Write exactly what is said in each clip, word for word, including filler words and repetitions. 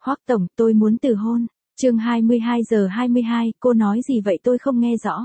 Hoắc tổng, tôi muốn từ hôn. Chương hai mươi hai giờ hai mươi hai, cô nói gì vậy tôi không nghe rõ.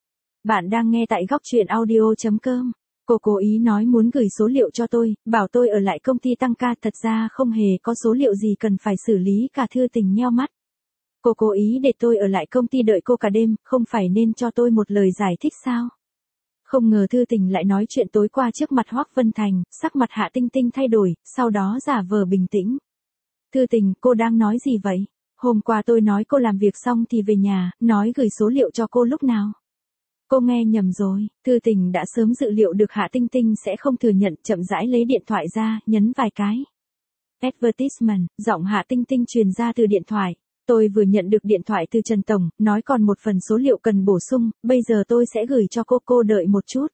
Bạn đang nghe tại góc truyện audio chấm com. Cô cố ý nói muốn gửi số liệu cho tôi, bảo tôi ở lại công ty tăng ca, thật ra không hề có số liệu gì cần phải xử lý cả. Thư Tình nheo mắt. Cô cố ý để tôi ở lại công ty đợi cô cả đêm, không phải nên cho tôi một lời giải thích sao? Không ngờ Thư Tình lại nói chuyện tối qua trước mặt Hoắc Vân Thành, sắc mặt Hạ Tinh Tinh thay đổi, sau đó giả vờ bình tĩnh. Thư Tình, cô đang nói gì vậy? Hôm qua tôi nói cô làm việc xong thì về nhà, nói gửi số liệu cho cô lúc nào? Cô nghe nhầm rồi. Thư Tình đã sớm dự liệu được Hạ Tinh Tinh sẽ không thừa nhận, chậm rãi lấy điện thoại ra, nhấn vài cái. Advertisement, giọng Hạ Tinh Tinh truyền ra từ điện thoại. Tôi vừa nhận được điện thoại từ Trần Tổng, nói còn một phần số liệu cần bổ sung, bây giờ tôi sẽ gửi cho cô, cô đợi một chút.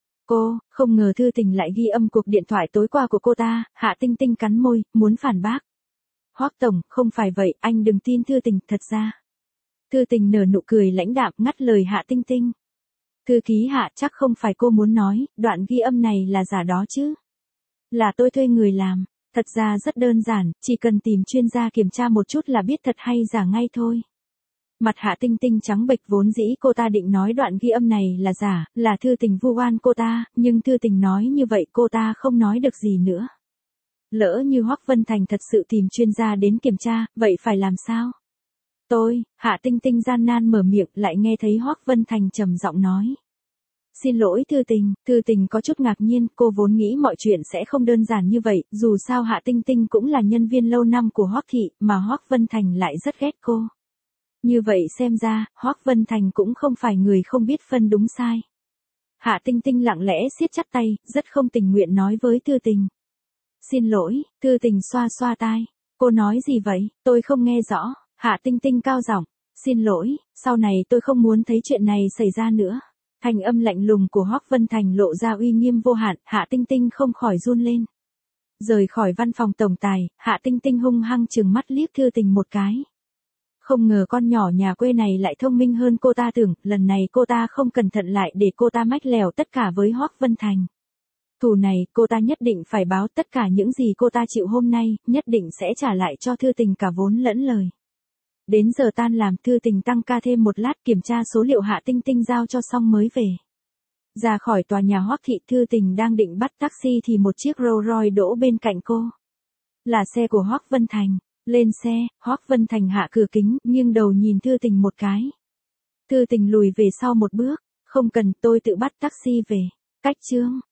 Cô, không ngờ Thư Tình lại ghi âm cuộc điện thoại tối qua của cô ta. Hạ Tinh Tinh cắn môi, muốn phản bác. Hoắc tổng, không phải vậy, anh đừng tin Thư Tình, thật ra. Thư Tình nở nụ cười lãnh đạm, ngắt lời Hạ Tinh Tinh. Thư ký Hạ, chắc không phải cô muốn nói, đoạn ghi âm này là giả đó chứ? Là tôi thuê người làm. Thật ra rất đơn giản, chỉ cần tìm chuyên gia kiểm tra một chút là biết thật hay giả ngay thôi. Mặt Hạ Tinh Tinh trắng bệch, vốn dĩ cô ta định nói đoạn ghi âm này là giả, là Thư Tình vu oan cô ta, nhưng Thư Tình nói như vậy cô ta không nói được gì nữa. Lỡ như Hoắc Vân Thành thật sự tìm chuyên gia đến kiểm tra, vậy phải làm sao? Tôi, Hạ Tinh Tinh gian nan mở miệng, lại nghe thấy Hoắc Vân Thành trầm giọng nói. Xin lỗi Thư Tình. Thư Tình có chút ngạc nhiên, cô vốn nghĩ mọi chuyện sẽ không đơn giản như vậy, dù sao Hạ Tinh Tinh cũng là nhân viên lâu năm của Hoắc thị, mà Hoắc Vân Thành lại rất ghét cô. Như vậy xem ra, Hoắc Vân Thành cũng không phải người không biết phân đúng sai. Hạ Tinh Tinh lặng lẽ siết chặt tay, rất không tình nguyện nói với Thư Tình. Xin lỗi. Thư Tình xoa xoa tai. Cô nói gì vậy, tôi không nghe rõ. Hạ Tinh Tinh cao giọng. Xin lỗi, sau này tôi không muốn thấy chuyện này xảy ra nữa. Thanh âm lạnh lùng của Hoắc Vân Thành lộ ra uy nghiêm vô hạn, Hạ Tinh Tinh không khỏi run lên. Rời khỏi văn phòng tổng tài, Hạ Tinh Tinh hung hăng trừng mắt liếc Thư Tình một cái. Không ngờ con nhỏ nhà quê này lại thông minh hơn cô ta tưởng, lần này cô ta không cẩn thận lại để cô ta mách lèo tất cả với Hoắc Vân Thành. Thù này, cô ta nhất định phải báo, tất cả những gì cô ta chịu hôm nay, nhất định sẽ trả lại cho Thư Tình cả vốn lẫn lời. Đến giờ tan làm, Thư Tình tăng ca thêm một lát, kiểm tra số liệu Hạ Tinh Tinh giao cho xong mới về. Ra khỏi tòa nhà Hoắc thị, Thư Tình đang định bắt taxi thì một chiếc Rolls Royce đỗ bên cạnh cô. Là xe của Hoắc Vân Thành. Lên xe, Hoắc Vân Thành hạ cửa kính, nghiêng đầu nhìn Thư Tình một cái. Thư Tình lùi về sau một bước. Không cần, tôi tự bắt taxi về. Cách chương.